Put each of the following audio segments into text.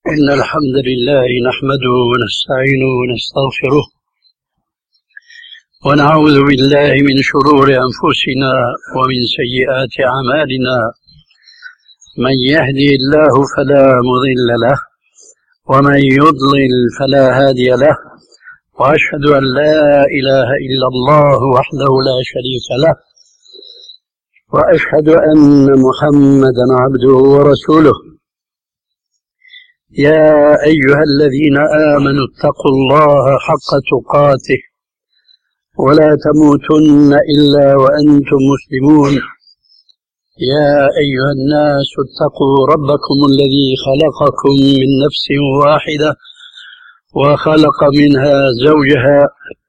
إن الحمد لله نحمده ونستعينه ونستغفره ونعوذ بالله من شرور أنفسنا ومن سيئات أعمالنا. من يهدي الله فلا مضل له ومن يضلل فلا هادي له، وأشهد أن لا إله إلا الله وحده لا شريك له، وأشهد أن محمدا عبده ورسوله. يا أيها الذين آمنوا اتقوا الله حق تقاته ولا تموتن إلا وأنتم مسلمون. يا أيها الناس اتقوا ربكم الذي خلقكم من نفس واحدة وخلق منها زوجها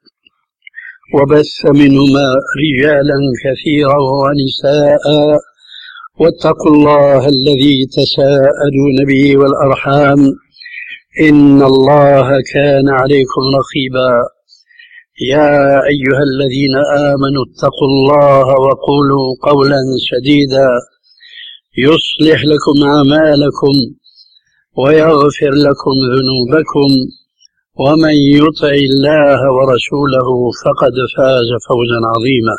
وبث منهما رجالا كثيرا ونساء، واتقوا الله الذي تساءلون به والأرحام إن الله كان عليكم رقيبا. يا أيها الذين آمنوا اتقوا الله وقولوا قولا سديدا يصلح لكم أعمالكم ويغفر لكم ذنوبكم، ومن يطع الله ورسوله فقد فاز فوزا عظيما.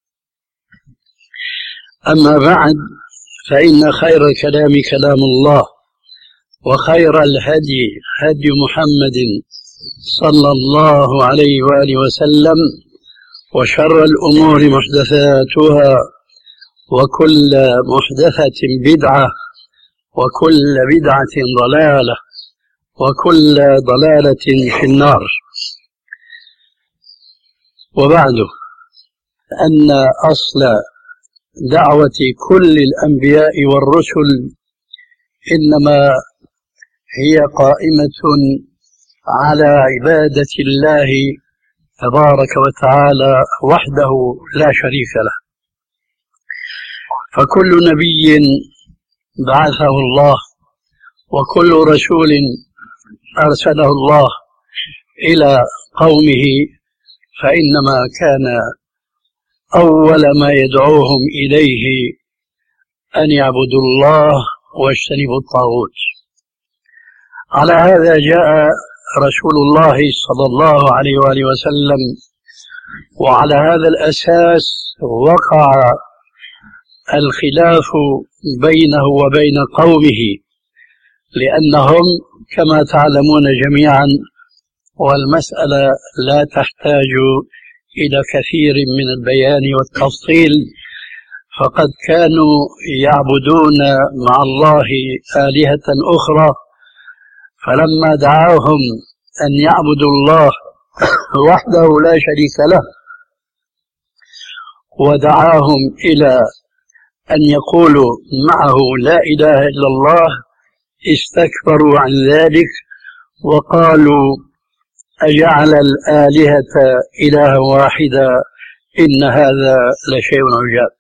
أما بعد، فإن خير الكلام كلام الله، وخير الهدي هدي محمد صلى الله عليه وآله وسلم، وشر الأمور محدثاتها، وكل محدثة بدعة، وكل بدعة ضلالة، وكل ضلالة في النار. وبعد، أن أصل دعوة كل الأنبياء والرسل إنما هي قائمة على عبادة الله تبارك وتعالى وحده لا شريك له. فكل نبي بعثه الله وكل رسول أرسله الله إلى قومه فإنما كان أول ما يدعوهم إليه أن يعبدوا الله واجتنبوا الطاغوت. على هذا جاء رسول الله صلى الله عليه وآله وسلم، وعلى هذا الأساس وقع الخلاف بينه وبين قومه، لأنهم كما تعلمون جميعا، والمسألة لا تحتاج إلى كثير من البيان والتفصيل، فقد كانوا يعبدون مع الله آلهة أخرى، فلما دعاهم أن يعبدوا الله وحده لا شريك له ودعاهم إلى أن يقولوا معه لا إله إلا الله، استكبروا عن ذلك وقالوا أجعل الآلهة إلها واحدا إن هذا لشيء عجاب.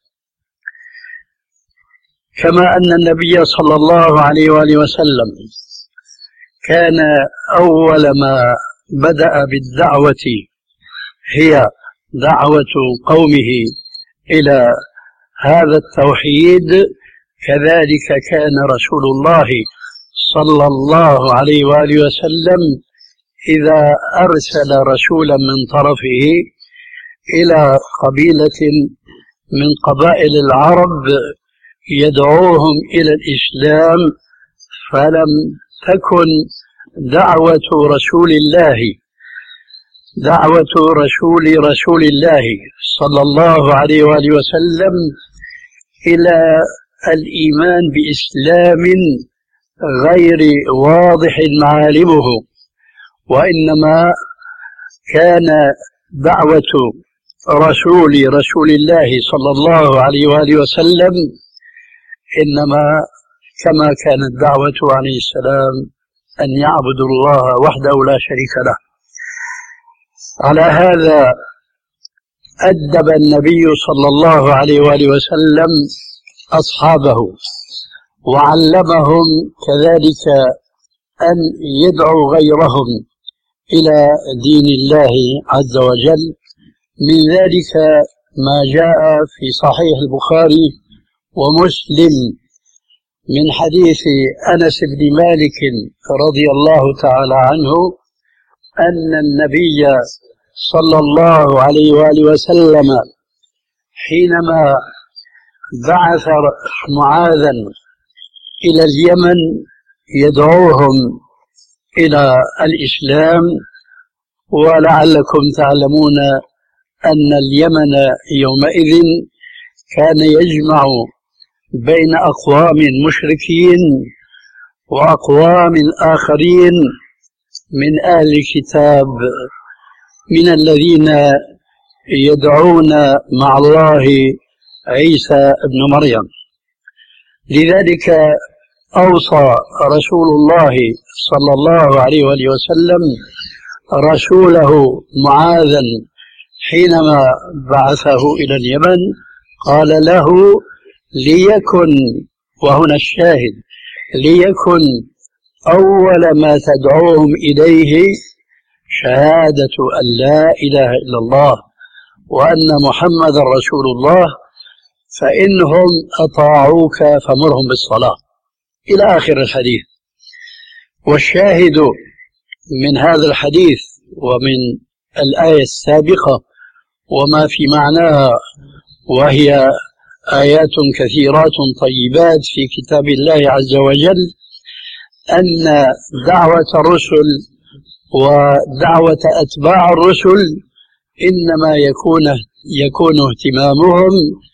كما أن النبي صلى الله عليه وآله وسلم كان أول ما بدأ بالدعوة هي دعوة قومه إلى هذا التوحيد، كذلك كان رسول الله صلى الله عليه وآله وسلم إذا أرسل رسولا من طرفه إلى قبيلة من قبائل العرب يدعوهم إلى الإسلام، فلم تكن دعوة رسول رسول الله صلى الله عليه وآله وسلم إلى الإيمان بإسلام غير واضح معالمه، وإنما كان دعوة رسول الله صلى الله عليه وآله وسلم إنما كما كانت دعوة عليه السلام أن يعبدوا الله وحده لا شريك له. على هذا أدب النبي صلى الله عليه وآله وسلم أصحابه، وعلمهم كذلك أن يدعوا غيرهم إلى دين الله عز وجل. من ذلك ما جاء في صحيح البخاري ومسلم من حديث أنس بن مالك رضي الله تعالى عنه أن النبي صلى الله عليه وآله وسلم حينما بعث معاذا إلى اليمن يدعوهم إلى الإسلام، ولعلكم تعلمون أن اليمن يومئذ كان يجمع بين أقوام مشركين وأقوام آخرين من أهل الكتاب من الذين يدعون مع الله عيسى ابن مريم. لذلك أوصى رسول الله صلى الله عليه وسلم رسوله معاذا حينما بعثه إلى اليمن، قال له ليكن، وهنا الشاهد، ليكن أول ما تدعوهم إليه شهادة أن لا إله إلا الله وأن محمد رسول الله، فإنهم أطاعوك فمرهم بالصلاة، إلى آخر الحديث. والشاهد من هذا الحديث ومن الآية السابقة وما في معناها، وهي آيات كثيرات طيبات في كتاب الله عز وجل، أن دعوة الرسل ودعوة أتباع الرسل إنما يكون اهتمامهم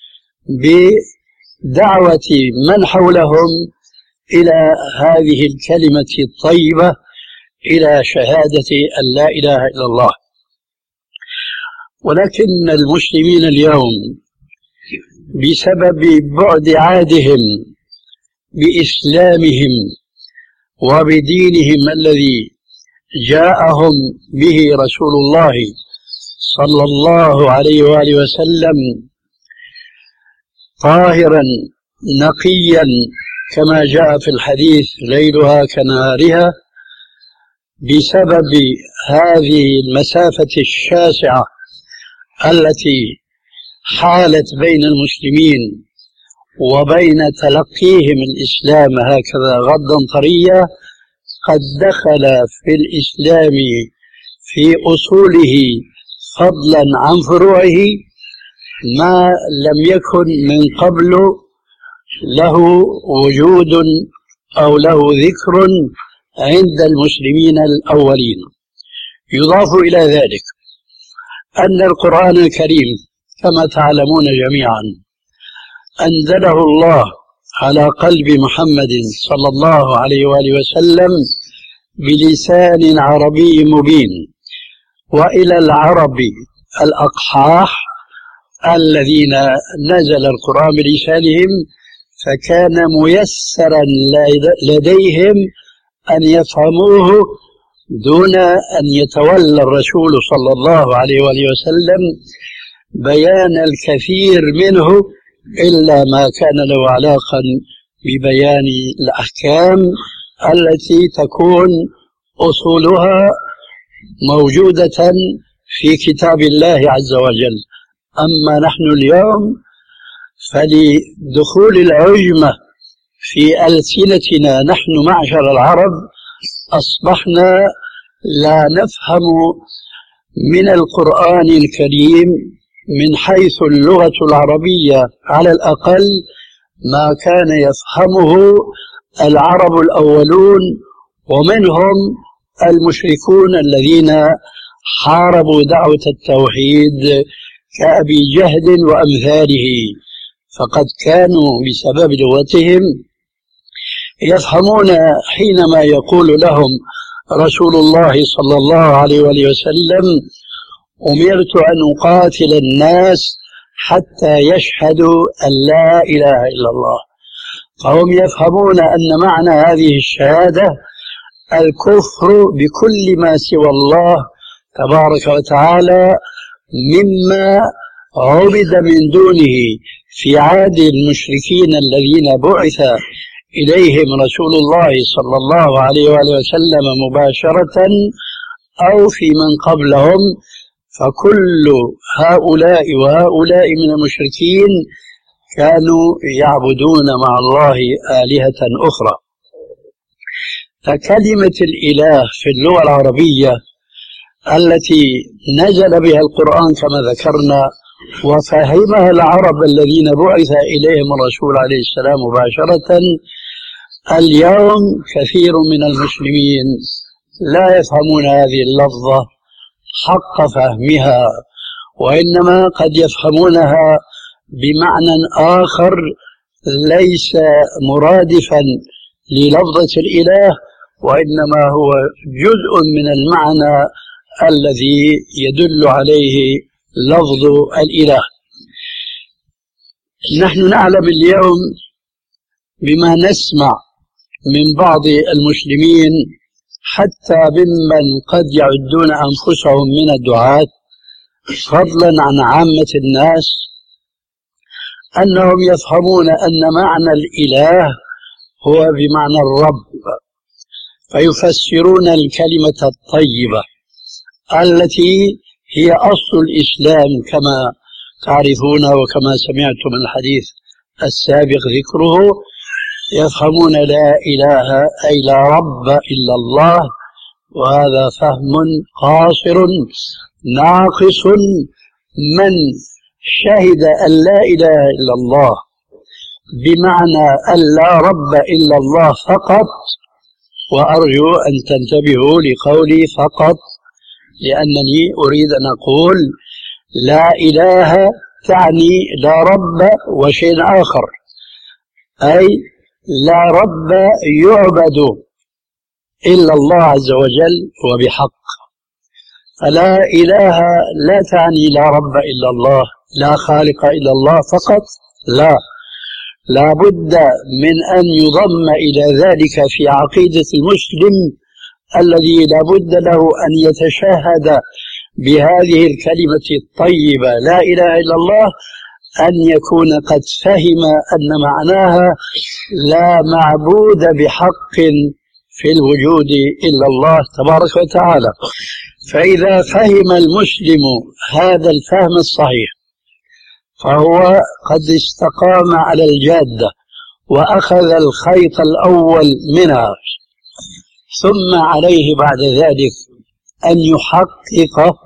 بدعوة من حولهم إلى هذه الكلمة الطيبة، إلى شهادة أن لا إله إلا الله. ولكن المسلمين اليوم بسبب بعد عادهم بإسلامهم وبدينهم الذي جاءهم به رسول الله صلى الله عليه وآله وسلم طاهرا نقيا كما جاء في الحديث ليلها كنهارها، بسبب هذه المسافة الشاسعة التي حالت بين المسلمين وبين تلقيهم الإسلام هكذا غضا طريا، قد دخل في الإسلام في أصوله فضلا عن فروعه ما لم يكن من قبل له وجود أو له ذكر عند المسلمين الأولين. يضاف إلى ذلك أن القرآن الكريم كما تعلمون جميعا أنزله الله على قلب محمد صلى الله عليه وآله وسلم بلسان عربي مبين، وإلى العرب الأقحاح الذين نزل القرآن بلسانهم فكان ميسرا لديهم أن يفهموه دون أن يتولى الرسول صلى الله عليه وآله وسلم بيان الكثير منه إلا ما كان له علاقة ببيان الأحكام التي تكون أصولها موجودة في كتاب الله عز وجل. أما نحن اليوم فلدخول العجمة في ألسنتنا نحن معشر العرب أصبحنا لا نفهم من القرآن الكريم من حيث اللغة العربية على الأقل ما كان يفهمه العرب الأولون، ومنهم المشركون الذين حاربوا دعوة التوحيد كأبي جهل وأمثاله، فقد كانوا بسبب لغتهم يفهمون حينما يقول لهم رسول الله صلى الله عليه وسلم أمرت أن أقاتل الناس حتى يشهدوا أن لا إله إلا الله، فهم يفهمون أن معنى هذه الشهادة الكفر بكل ما سوى الله تبارك وتعالى مما عبد من دونه في عهد المشركين الذين بعث إليهم رسول الله صلى الله عليه وآله وسلم مباشرة أو في من قبلهم. فكل هؤلاء وهؤلاء من المشركين كانوا يعبدون مع الله آلهة أخرى. فكلمة الإله في اللغة العربية التي نزل بها القرآن كما ذكرنا وفهمها العرب الذين بعث إليهم الرسول عليه السلام مباشرة، اليوم كثير من المسلمين لا يفهمون هذه اللفظة حق فهمها، وإنما قد يفهمونها بمعنى آخر ليس مرادفا للفظة الإله، وإنما هو جزء من المعنى الذي يدل عليه لفظ الإله. نحن نعلم اليوم بما نسمع من بعض المسلمين حتى ممن قد يعدون أنفسهم من الدعاة فضلا عن عامة الناس أنهم يفهمون أن معنى الإله هو بمعنى الرب، فيفسرون الكلمة الطيبة التي هي أصل الإسلام كما تعرفون وكما سمعتم من الحديث السابق ذكره، يفهمون لا إله أي لا رب إلا الله، وهذا فهم قاصر ناقص. من شهد أن لا إله إلا الله بمعنى أن لا رب إلا الله فقط، وأرجو أن تنتبهوا لقولي فقط، لأنني أريد أن أقول لا إله تعني لا رب وشيء آخر، أي لا رب يعبد إلا الله عز وجل وبحق. فلا إله لا تعني لا رب إلا الله، لا خالق إلا الله فقط، لا بد من أن يضم إلى ذلك في عقيدة المسلم الذي لا بد له أن يتشهد بهذه الكلمة الطيبة لا إله إلا الله، أن يكون قد فهم أن معناها لا معبود بحق في الوجود إلا الله تبارك وتعالى. فإذا فهم المسلم هذا الفهم الصحيح فهو قد استقام على الجادة وأخذ الخيط الأول منها، ثم عليه بعد ذلك أن يحقق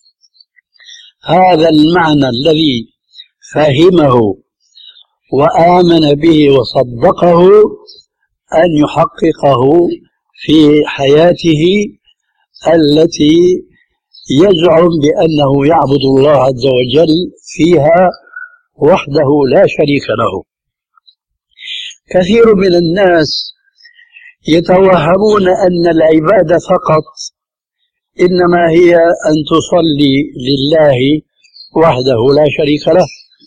هذا المعنى الذي فهمه وآمن به وصدقه، أن يحققه في حياته التي يزعم بأنه يعبد الله عز وجل فيها وحده لا شريك له. كثير من الناس يتوهمون أن العبادة فقط إنما هي أن تصلي لله وحده لا شريك له،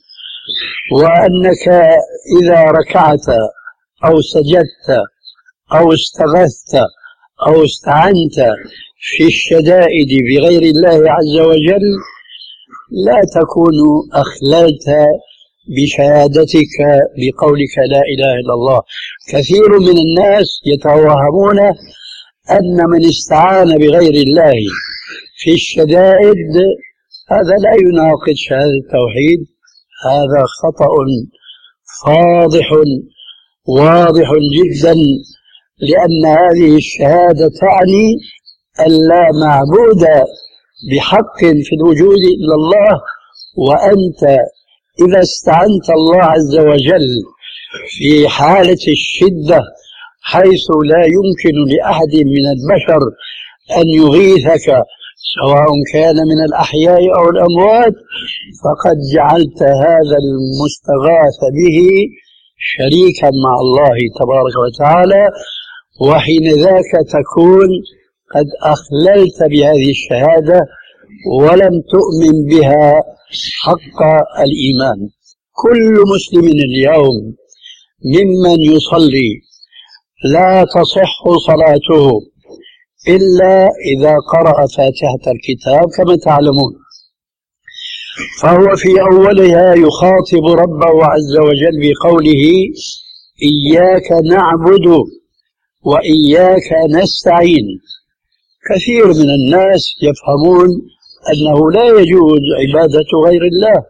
وأنك إذا ركعت أو سجدت أو استغثت أو استعنت في الشدائد بغير الله عز وجل لا تكون أخللت بشهادتك بقولك لا إله إلا الله. كثير من الناس يتوهمون أن من استعان بغير الله في الشدائد هذا لا يناقض شهادة التوحيد، هذا خطأ فاضح واضح جدا، لأن هذه الشهادة تعني أن لا معبود بحق في الوجود إلا الله، وأنت إذا استعنت الله عز وجل في حالة الشدة حيث لا يمكن لأحد من البشر أن يغيثك سواء كان من الأحياء أو الأموات، فقد جعلت هذا المستغاث به شريكا مع الله تبارك وتعالى، وحين ذاك تكون قد أخللت بهذه الشهادة ولم تؤمن بها حق الإيمان. كل مسلم اليوم ممن يصلي لا تصح صلاته إلا إذا قرأ فاتحة الكتاب كما تعلمون، فهو في أولها يخاطب ربه عز وجل بقوله إياك نعبد وإياك نستعين. كثير من الناس يفهمون أنه لا يجوز عبادة غير الله،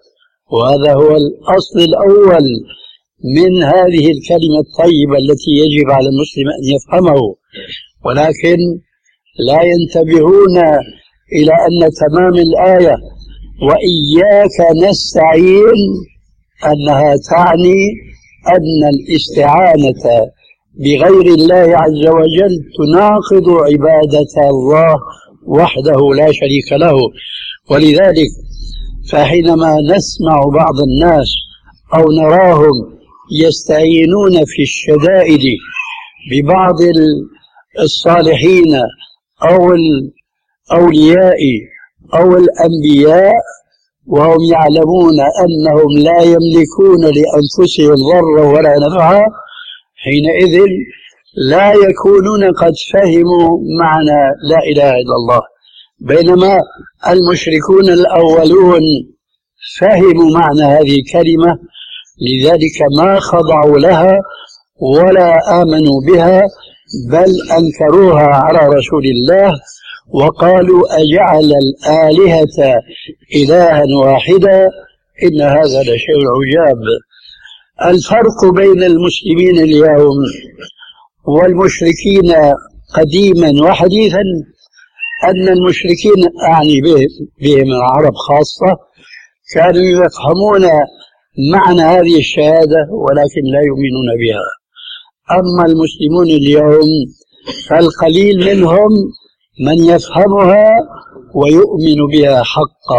وهذا هو الأصل الأول من هذه الكلمة الطيبة التي يجب على المسلم أن يفهمه، ولكن لا ينتبهون إلى أن تمام الآية وإياك نستعين أنها تعني أن الاستعانة بغير الله عز وجل تناقض عبادة الله وحده لا شريك له. ولذلك فحينما نسمع بعض الناس أو نراهم يستعينون في الشدائد ببعض الصالحين أو الأولياء أو الأنبياء وهم يعلمون أنهم لا يملكون لأنفسهم ضرا ولا نفعا، حينئذ لا يكونون قد فهموا معنى لا إله إلا الله، بينما المشركون الأولون فهموا معنى هذه الكلمة، لذلك ما خضعوا لها ولا آمنوا بها، بل أنكروها على رسول الله وقالوا أجعل الآلهة إلها واحدا إن هذا لشيء عجاب. الفرق بين المسلمين اليوم والمشركين قديما وحديثا أن المشركين أعني بهم العرب خاصة كانوا يفهمون معنى هذه الشهادة ولكن لا يؤمنون بها. أما المسلمون اليوم فالقليل منهم من يفهمها ويؤمن بها حقا،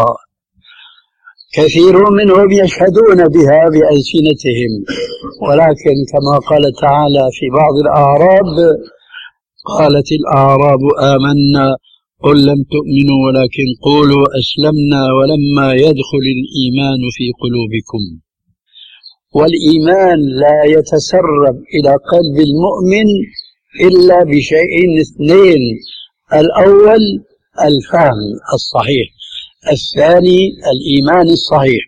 كثير منهم يشهدون بها بألسنتهم، ولكن كما قال تعالى في بعض الأعراب قالت الأعراب آمنا قل لم تؤمنوا ولكن قولوا أسلمنا ولما يدخل الإيمان في قلوبكم. والإيمان لا يتسرب إلى قلب المؤمن إلا بشيئين اثنين: الأول الفهم الصحيح، الثاني الإيمان الصحيح.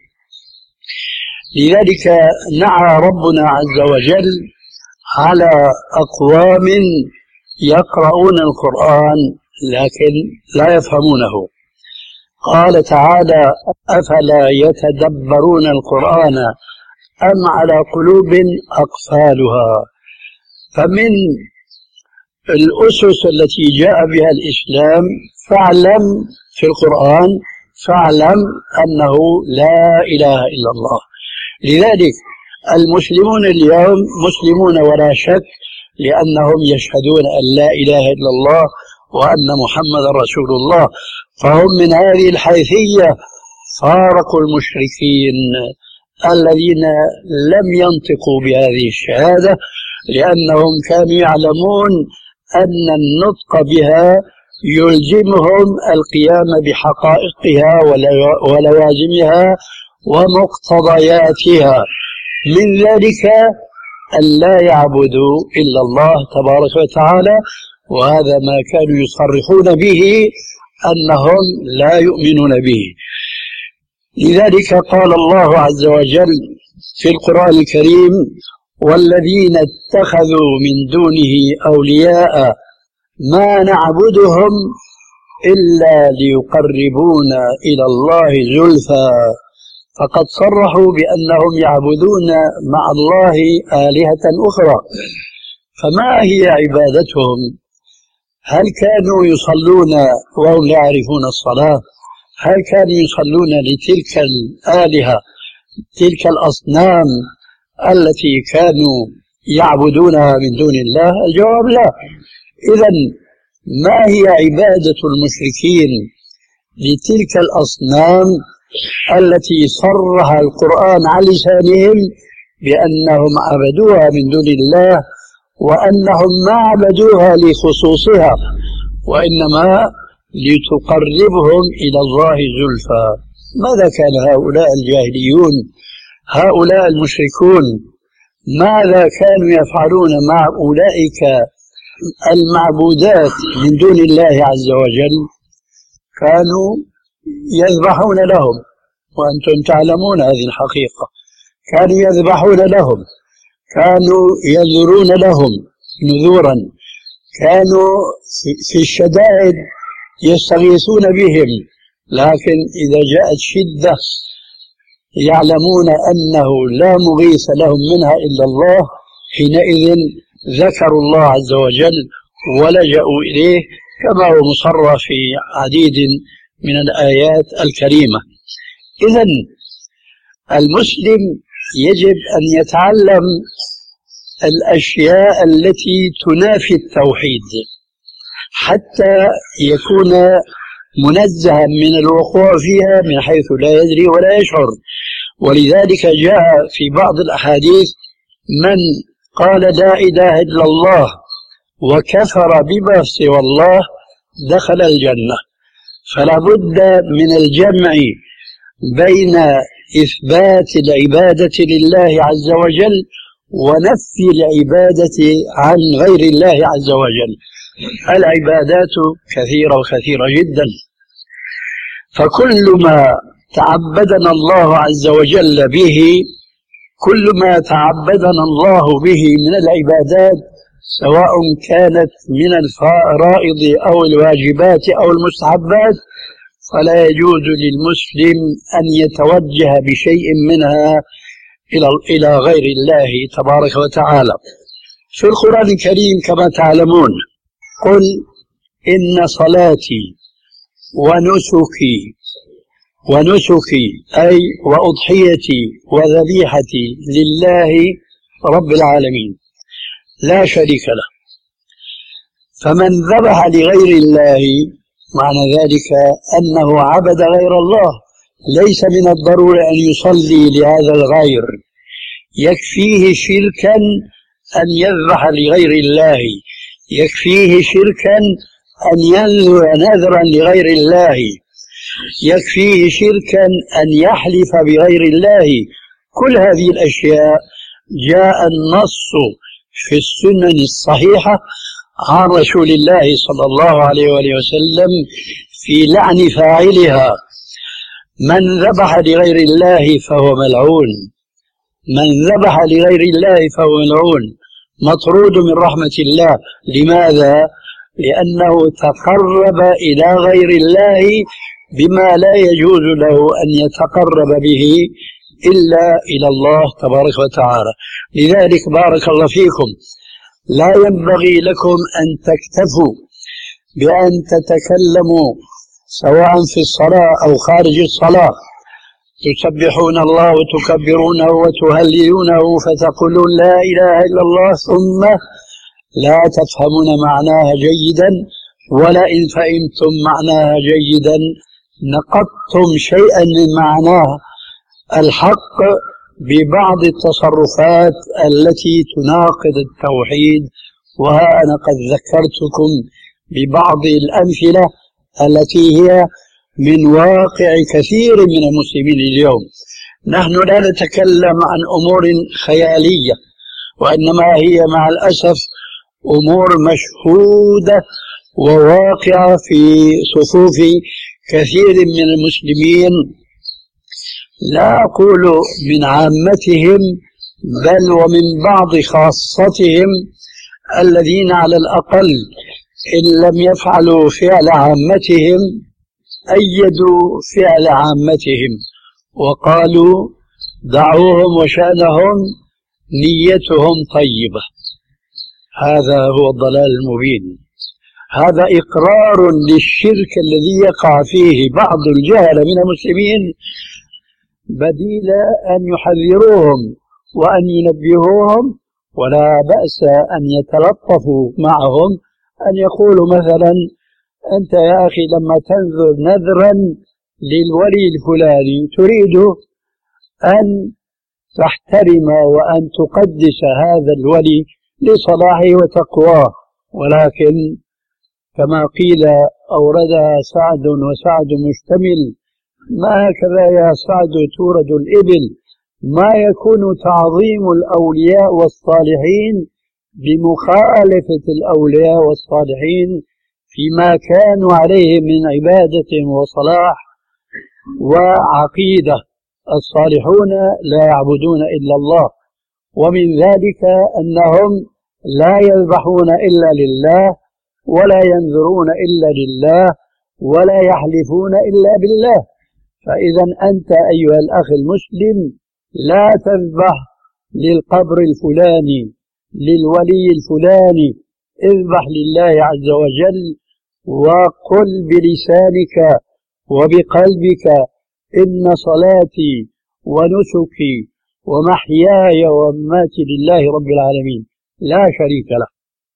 لذلك نعى ربنا عز وجل على أقوام يقرؤون القرآن لكن لا يفهمونه. قال تعالى: أفلا يتدبرون القرآن أم على قلوب أقفالها. فمن الأسس التي جاء بها الإسلام فاعلم في القرآن فاعلم أنه لا إله إلا الله. لذلك المسلمون اليوم مسلمون ولا شك، لأنهم يشهدون أن لا إله إلا الله وأن محمد رسول الله، فهم من هذه الحيثية فارقوا المشركين الذين لم ينطقوا بهذه الشهادة، لأنهم كانوا يعلمون أن النطق بها يلزمهم القيام بحقائقها ولوازمها ومقتضياتها، من ذلك أن لا يعبدوا إلا الله تبارك وتعالى، وهذا ما كانوا يصرحون به أنهم لا يؤمنون به. لذلك قال الله عز وجل في القرآن الكريم: والذين اتخذوا من دونه أولياء ما نعبدهم إلا ليقربونا إلى الله زلفى، فقد صرحوا بأنهم يعبدون مع الله آلهة أخرى. فما هي عبادتهم؟ هل كانوا يصلون وهم لا يعرفون الصلاة؟ هل كانوا يصلون لتلك الآلهة تلك الأصنام التي كانوا يعبدونها من دون الله؟ الجواب لا. إذن ما هي عبادة المشركين لتلك الأصنام التي صرح القرآن على لسانهم بأنهم عبدوها من دون الله، وأنهم ما عبدوها لخصوصها وإنما لتقربهم إلى الله زلفى؟ ماذا كان هؤلاء الجاهليون هؤلاء المشركون ماذا كانوا يفعلون مع أولئك المعبودات من دون الله عز وجل؟ كانوا يذبحون لهم، وأنتم تعلمون هذه الحقيقة. كانوا يذبحون لهم، كانوا ينذرون لهم نذورا، كانوا في الشدائد يستغيثون بهم، لكن إذا جاءت شدة يعلمون أنه لا مغيث لهم منها إلا الله، حينئذ ذكروا الله عز وجل ولجأوا إليه، كما هو مصرح في عديد من الآيات الكريمة. إذن المسلم يجب أن يتعلم الأشياء التي تنافي التوحيد حتى يكون منزها من الوقوع فيها من حيث لا يدري ولا يشعر. ولذلك جاء في بعض الأحاديث: من قال لا إله إلا الله وكفر بما سوى الله دخل الجنة. فلا بد من الجمع بين إثبات العبادة لله عز وجل ونفي العبادة عن غير الله عز وجل. العبادات كثيرة جدا، فكل ما تعبدنا الله عز وجل به، كل ما تعبدنا الله به من العبادات، سواء كانت من الفرائض أو الواجبات أو المستحبات، فلا يجوز للمسلم أن يتوجه بشيء منها إلى غير الله تبارك وتعالى. في القرآن الكريم كما تعلمون: قل إن صلاتي ونسكي أي وأضحيتي وذبيحتي لله رب العالمين لا شريك له. فمن ذبح لغير الله معنى ذلك أنه عبد غير الله. ليس من الضروري أن يصلي لهذا الغير، يكفيه شركا أن يذبح لغير الله، يكفيه شركا أن ينذر نذرا لغير الله، يكفيه شركا أن يحلف بغير الله. كل هذه الأشياء جاء النص في السنن الصحيحة عن رسول الله صلى الله عليه وآله وسلم في لعن فاعلها. من ذبح لغير الله فهو ملعون، من ذبح لغير الله فهو ملعون، مطرود من رحمة الله. لماذا؟ لأنه تقرب إلى غير الله بما لا يجوز له أن يتقرب به إلا إلى الله تبارك وتعالى. لذلك بارك الله فيكم، لا ينبغي لكم أن تكتفوا بأن تتكلموا سواء في الصلاة أو خارج الصلاة، تسبحون الله وتكبرونه وتهللونه فتقولون لا إله إلا الله، ثم لا تفهمون معناها جيدا، ولئن فهمتم معناها جيدا نقضتم شيئا من معناه الحق ببعض التصرفات التي تناقض التوحيد. وها أنا قد ذكرتكم ببعض الأمثلة التي هي من واقع كثير من المسلمين اليوم. نحن لا نتكلم عن أمور خيالية، وإنما هي مع الأسف أمور مشهودة وواقعة في صفوف كثير من المسلمين، لا أقول من عامتهم بل ومن بعض خاصتهم، الذين على الأقل إن لم يفعلوا فعل عامتهم أيدوا فعل عامتهم وقالوا دعوهم وشأنهم نيتهم طيبة. هذا هو الضلال المبين، هذا إقرار للشرك الذي يقع فيه بعض الجهل من المسلمين، بديل أن يحذروهم وأن ينبهوهم. ولا بأس أن يتلطفوا معهم، أن يقولوا مثلا: أنت يا أخي لما تنذر نذرا للولي الفلاني تريد أن تحترم وأن تقدس هذا الولي لصلاحه وتقواه، ولكن كما قيل أوردها سعد وسعد مشتمل: ما هكذا يا سعد تورد الإبل. ما يكون تعظيم الأولياء والصالحين بمخالفة الأولياء والصالحين فيما كانوا عليه من عبادة وصلاح وعقيدة. الصالحون لا يعبدون إلا الله، ومن ذلك أنهم لا يذبحون إلا لله، ولا ينذرون إلا لله، ولا يحلفون إلا بالله. فإذا أنت أيها الأخ المسلم لا تذبح للقبر الفلاني للولي الفلاني، اذبح لله عز وجل، وقل بلسانك وبقلبك إن صلاتي ونسكي ومحياي ومماتي لله رب العالمين لا شريك له.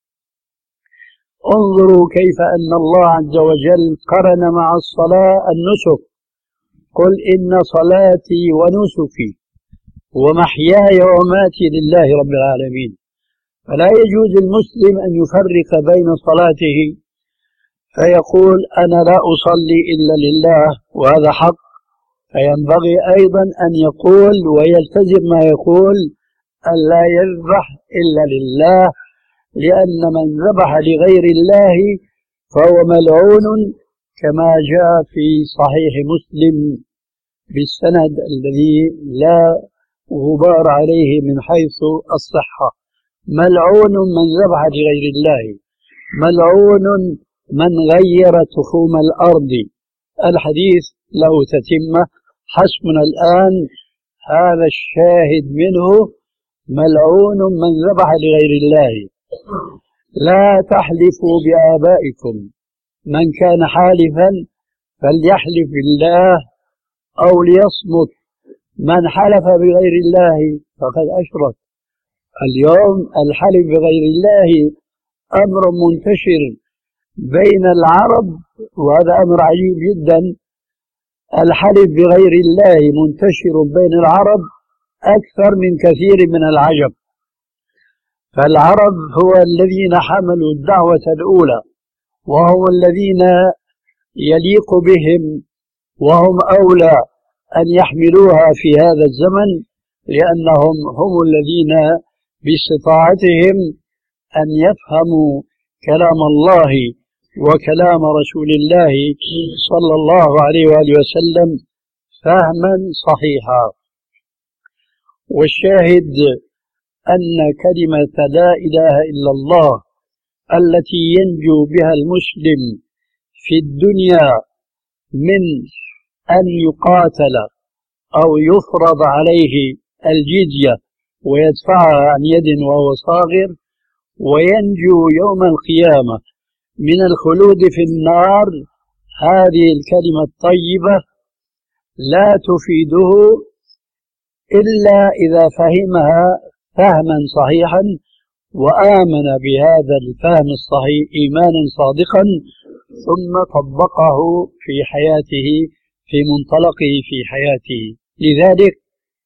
انظروا كيف أن الله عز وجل قرن مع الصلاة النسك، قل إن صلاتي ونسكي ومحياي ومماتي لله رب العالمين. فلا يجوز المسلم أن يفرق بين صلاته فيقول أنا لا أصلي إلا لله، وهذا حق. فينبغي أيضا أن يقول ويلتزم ما يقول أن لا يذبح إلا لله، لأن من ذبح لغير الله فهو ملعون، كما جاء في صحيح مسلم بالسند الذي لا غبار عليه من حيث الصحة: ملعون من ذبح لغير الله، ملعون من غير تخوم الأرض. الحديث له تتمة، حسبنا الآن هذا الشاهد منه: ملعون من ذبح لغير الله. لا تحلفوا بآبائكم، من كان حالفا فليحلف بالله أو ليصمت، من حلف بغير الله فقد أشرك. اليوم الحلف بغير الله أمر منتشر بين العرب، وهذا أمر عجيب جدا. الحلف بغير الله منتشر بين العرب أكثر من كثير من العجم. فالعرب هو الذين حملوا الدعوة الأولى، وهم الذين يليق بهم وهم أولى أن يحملوها في هذا الزمن، لأنهم هم الذين باستطاعتهم أن يفهموا كلام الله وكلام رسول الله صلى الله عليه وآله وسلم فهما صحيحا. والشاهد أن كلمة لا إله إلا الله التي ينجو بها المسلم في الدنيا من أن يقاتل أو يفرض عليه الجزية ويدفعها عن يد وهو صاغر، وينجو يوم القيامة من الخلود في النار، هذه الكلمة الطيبة لا تفيده إلا إذا فهمها فهما صحيحا وآمن بهذا الفهم الصحيح إيمانا صادقا، ثم طبقه في حياته في منطلقه في حياته. لذلك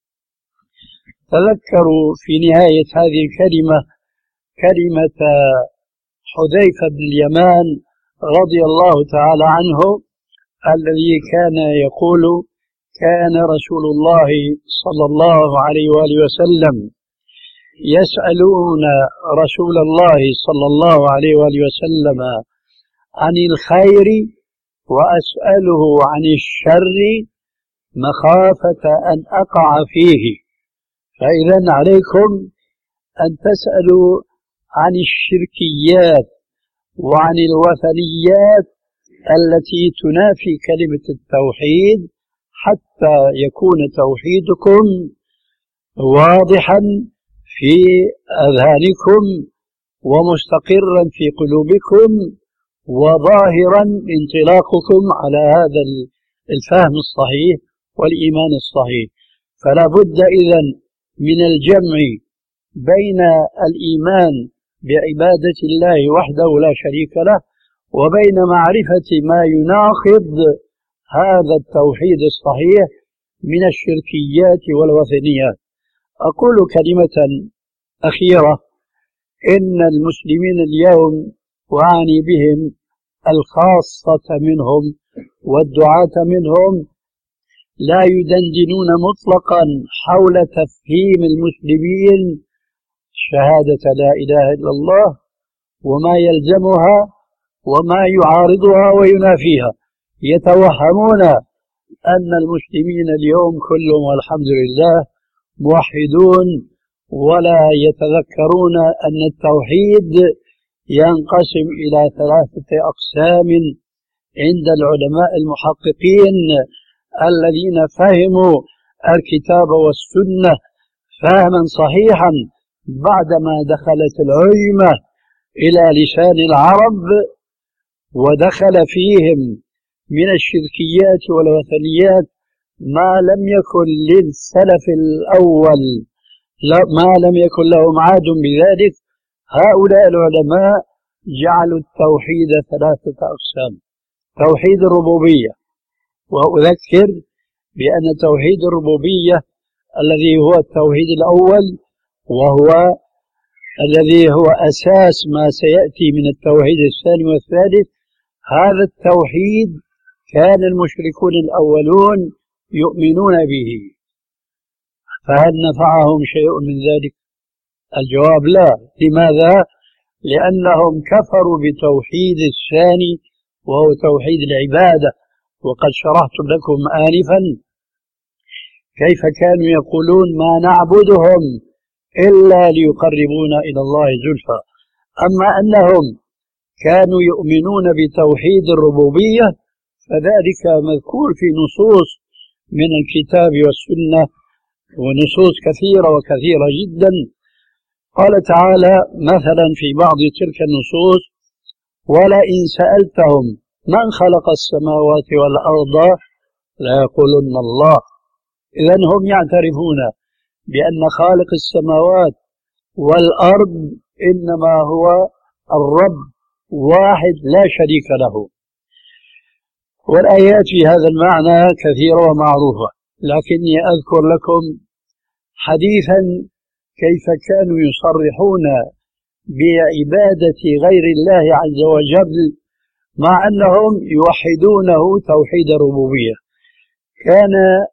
تذكروا في نهاية هذه الكلمة كلمة حذيفة بن اليمان رضي الله تعالى عنه، الذي كان يقول: كان رسول الله صلى الله عليه وآله وسلم يسألون رسول الله صلى الله عليه وآله وسلم عن الخير وأسأله عن الشر مخافة أن أقع فيه. فإذا عليكم أن تسألوا عن الشركيات وعن الوثنيات التي تنافي كلمة التوحيد، حتى يكون توحيدكم واضحا في أذهانكم ومستقرا في قلوبكم وظاهرا انطلاقكم على هذا الفهم الصحيح والإيمان الصحيح. فلا بد إذن من الجمع بين الإيمان بعبادة الله وحده لا شريك له وبين معرفة ما يناقض هذا التوحيد الصحيح من الشركيات والوثنيات. أقول كلمة أخيرة: إن المسلمين اليوم، وأعني بهم الخاصة منهم والدعاة منهم، لا يدندنون مطلقا حول تفهيم المسلمين شهادة لا إله إلا الله وما يلزمها وما يعارضها وينافيها. يتوهمون أن المسلمين اليوم كلهم والحمد لله موحدون، ولا يتذكرون أن التوحيد ينقسم إلى 3 أقسام عند العلماء المحققين: الذين فهموا الكتاب والسنة فهما صحيحا بعدما دخلت العجمة إلى لسان العرب ودخل فيهم من الشركيات والوثنيات ما لم يكن للسلف الأول، ما لم يكن لهم عاد بذلك. هؤلاء العلماء جعلوا التوحيد ثلاثة أقسام: توحيد الربوبية، وأذكر بأن توحيد الربوبية الذي هو التوحيد الأول وهو الذي هو أساس ما سيأتي من التوحيد الثاني والثالث، هذا التوحيد كان المشركون الأولون يؤمنون به، فهل نفعهم شيء من ذلك؟ الجواب لا. لماذا؟ لأنهم كفروا بتوحيد الثاني وهو توحيد العبادة. وقد شرحت لكم آنفا كيف كانوا يقولون ما نعبدهم إلا ليقربونا إلى الله زلفى. أما أنهم كانوا يؤمنون بتوحيد الربوبية فذلك مذكور في نصوص من الكتاب والسنة، ونصوص كثيرة وكثيرة جدا. قال تعالى مثلا في بعض تلك النصوص: ولئن سألتهم من خلق السماوات والأرض ليقولن الله. إذن هم يعترفون بأن خالق السماوات والأرض إنما هو الرب واحد لا شريك له. والآيات في هذا المعنى كثيرة ومعروفة، لكني أذكر لكم حديثا كيف كانوا يصرحون بعبادة غير الله عز وجل مع أنهم يوحدونه توحيد الربوبية. كان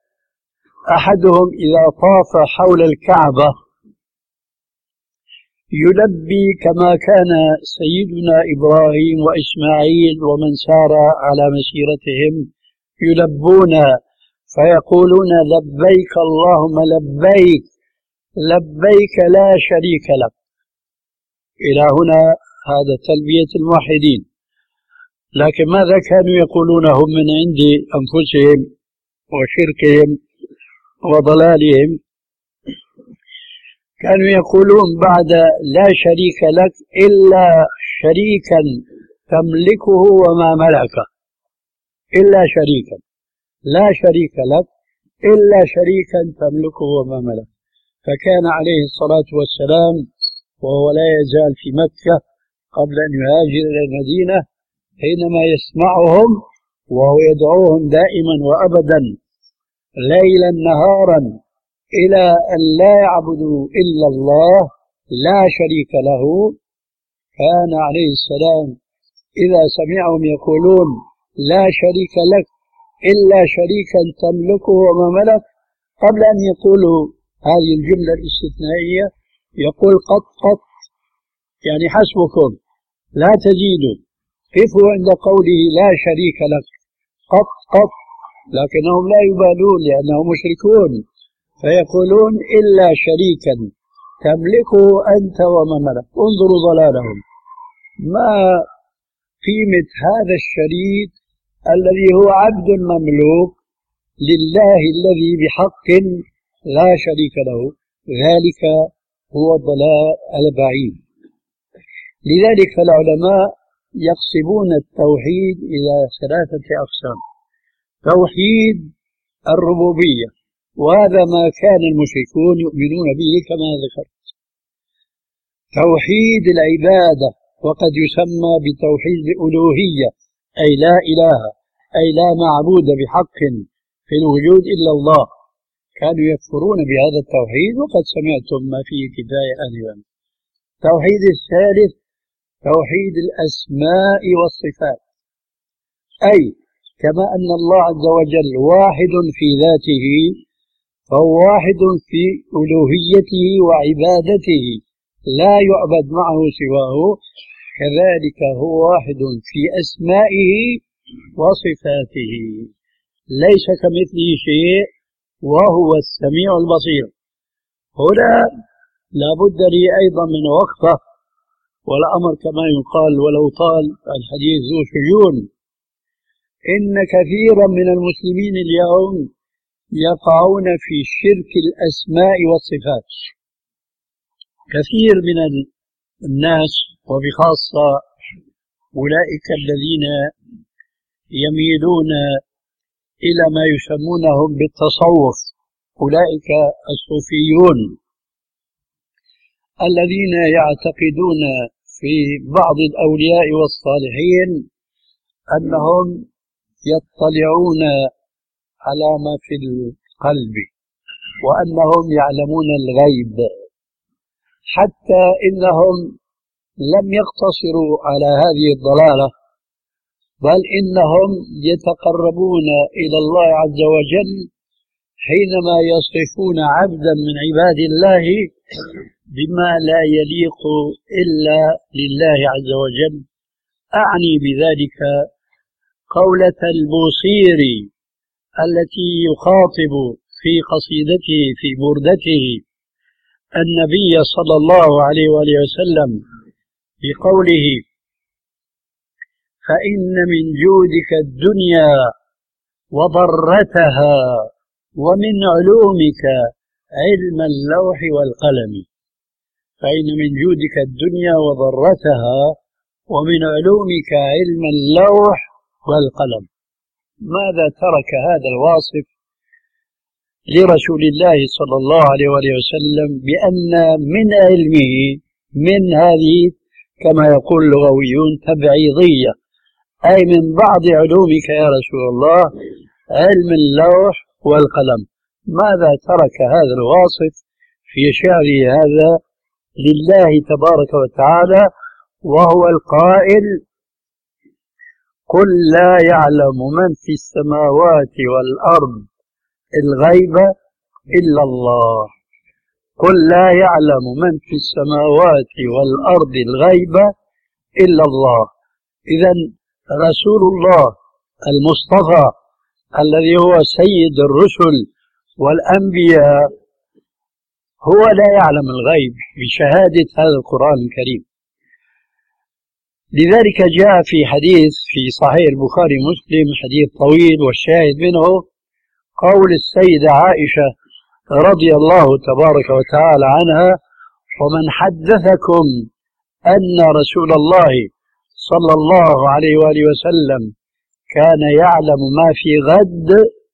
أحدهم إذا طاف حول الكعبة يلبي كما كان سيدنا إبراهيم وإسماعيل ومن سار على مسيرتهم يلبون فيقولون: لبيك اللهم لبيك لبيك لا شريك لك. إلى هنا هذا تلبية الموحدين. لكن ماذا كانوا يقولونهم من عند أنفسهم وشركهم وضلالهم؟ كانوا يقولون بعد لا شريك لك إلا شريكا تملكه وما ملكه، إلا شريكا، لا شريك لك إلا شريكا تملكه وما ملك. فكان عليه الصلاة والسلام وهو لا يزال في مكة قبل أن يهاجر إلى المدينة حينما يسمعهم وهو يدعوهم دائما وأبدا ليلا نهارا إلى أن لا يعبدوا إلا الله لا شريك له، كان عليه السلام إذا سمعهم يقولون لا شريك لك إلا شريكا تملكه وما ملك، قبل أن يقولوا هذه الجملة الاستثنائية يقول قط قط، يعني حسبكم لا تزيدوا، قفوا عند قوله لا شريك لك قط قط. لكنهم لا يبالون لأنهم مشركون، فيقولون إلا شريكا تملكه أنت وما ملك. انظروا ضلالهم. ما قيمة هذا الشريك الذي هو عبد مملوك لله الذي بحق لا شريك له؟ ذلك هو الضلال البعيد. لذلك فالعلماء يقسمون التوحيد إلى ثلاثة أقسام: توحيد الربوبية، وهذا ما كان المشركون يؤمنون به كما ذكرت. توحيد العبادة، وقد يسمى بتوحيد الألوهية، أي لا إله، أي لا معبود بحق في الوجود إلا الله. كانوا يكفرون بهذا التوحيد وقد سمعتم ما فيه كفاية آنفا. التوحيد الثالث توحيد الأسماء والصفات، أي كما أن الله عز وجل واحد في ذاته فهو واحد في ألوهيته وعبادته لا يعبد معه سواه، كذلك هو واحد في أسمائه وصفاته ليس كمثله شيء وهو السميع البصير. هنا لا بد لي أيضا من وقفة، والأمر كما يقال ولو طال الحديث ذو شجون. إن كثيرا من المسلمين اليوم يقعون في شرك الأسماء والصفات. كثير من الناس وبخاصة أولئك الذين يميلون إلى ما يسمونهم بالتصوف، أولئك الصوفيون الذين يعتقدون في بعض الأولياء والصالحين أنهم يطلعون على ما في القلب وأنهم يعلمون الغيب، حتى إنهم لم يقتصروا على هذه الضلالة، بل إنهم يتقربون إلى الله عز وجل حينما يصفون عبدا من عباد الله بما لا يليق إلا لله عز وجل. أعني بذلك قولة البوصيري التي يخاطب في قصيدته في بردته النبي صلى الله عليه وآله وسلم بقوله: فإن من جودك الدنيا وضرتها ومن علومك علم اللوح والقلم. فإن من جودك الدنيا وضرتها ومن علومك علم اللوح والقلم. ماذا ترك هذا الواصف لرسول الله صلى الله عليه وسلم بأن من علمه من هذه كما يقول اللغويون تبعيضية، أي من بعض علومك يا رسول الله علم اللوح والقلم. ماذا ترك هذا الواصف في شعره هذا لله تبارك وتعالى وهو القائل: قل لا يعلم من في السماوات والأرض الغيب إلا الله. قل لا يعلم من في السماوات والأرض الغيب إلا الله. إذن رسول الله المصطفى الذي هو سيد الرسل والأنبياء هو لا يعلم الغيب بشهادة هذا القرآن الكريم. لذلك جاء في حديث في صحيح البخاري مسلم، حديث طويل والشاهد منه قول السيدة عائشة رضي الله تبارك وتعالى عنها: ومن حدثكم أن رسول الله صلى الله عليه وآله وسلم كان يعلم ما في غد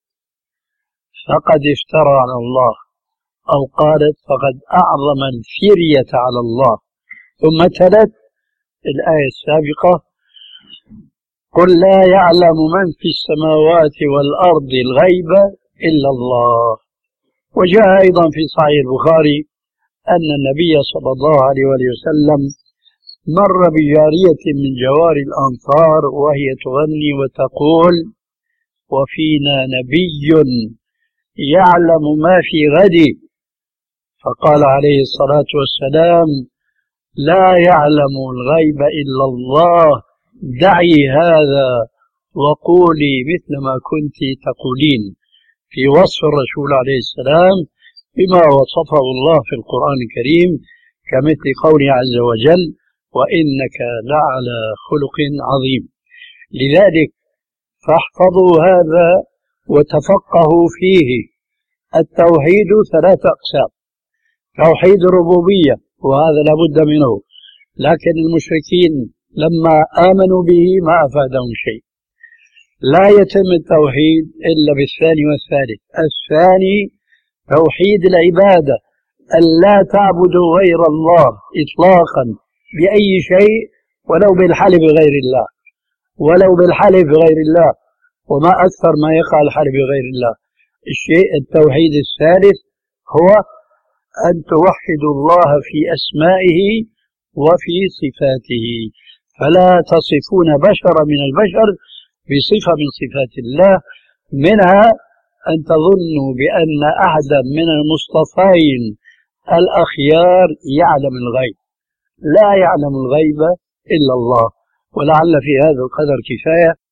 فقد افترى على الله، أو قالت فقد أعظم الفرية على الله. ثم تلت الآية السابقة: قل لا يعلم من في السماوات والأرض الغيب إلا الله. وجاء أيضا في صحيح البخاري أن النبي صلى الله عليه وسلم مر بجارية من جواري الأنصار وهي تغني وتقول: وفينا نبي يعلم ما في غد. فقال عليه الصلاة والسلام: لا يعلم الغيب إلا الله، دعي هذا وقولي مثل ما كنت تقولين، في وصف الرسول عليه السلام بما وصفه الله في القرآن الكريم، كمثل قوله عز وجل: وإنك لعلى خلق عظيم. لذلك فاحفظوا هذا وتفقهوا فيه. التوحيد ثلاثة أقسام: توحيد الربوبية وهذا لابد منه، لكن المشركين لما آمنوا به ما أفادهم شيء. لا يتم التوحيد إلا بالثاني والثالث. الثاني توحيد العبادة، أن لا تعبدوا غير الله إطلاقا بأي شيء، ولو بالحلف بغير الله، ولو بالحلف بغير الله، وما أكثر ما يقع الحلف بغير الله. التوحيد الثالث هو أن توحدوا الله في أسمائه وفي صفاته، فلا تصفون بشرا من البشر بصفة من صفات الله، منها أن تظنوا بأن أحدا من المصطفين الأخيار يعلم الغيب. لا يعلم الغيب إلا الله. ولعل في هذا القدر كفاية.